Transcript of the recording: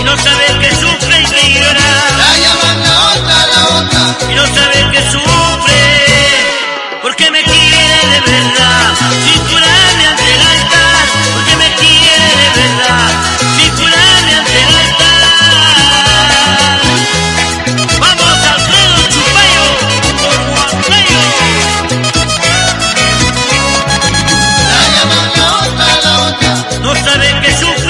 no sabe que sufre y que llora. La llaman la otra. Y no sabe que sufre, porque me quiere de verdad, sin curarme ante el altar, porque me quiere de verdad, sin curarme ante el altar. Vamos Alfredo Chupayo, Chupayo. La llaman la otra. No sabe que sufre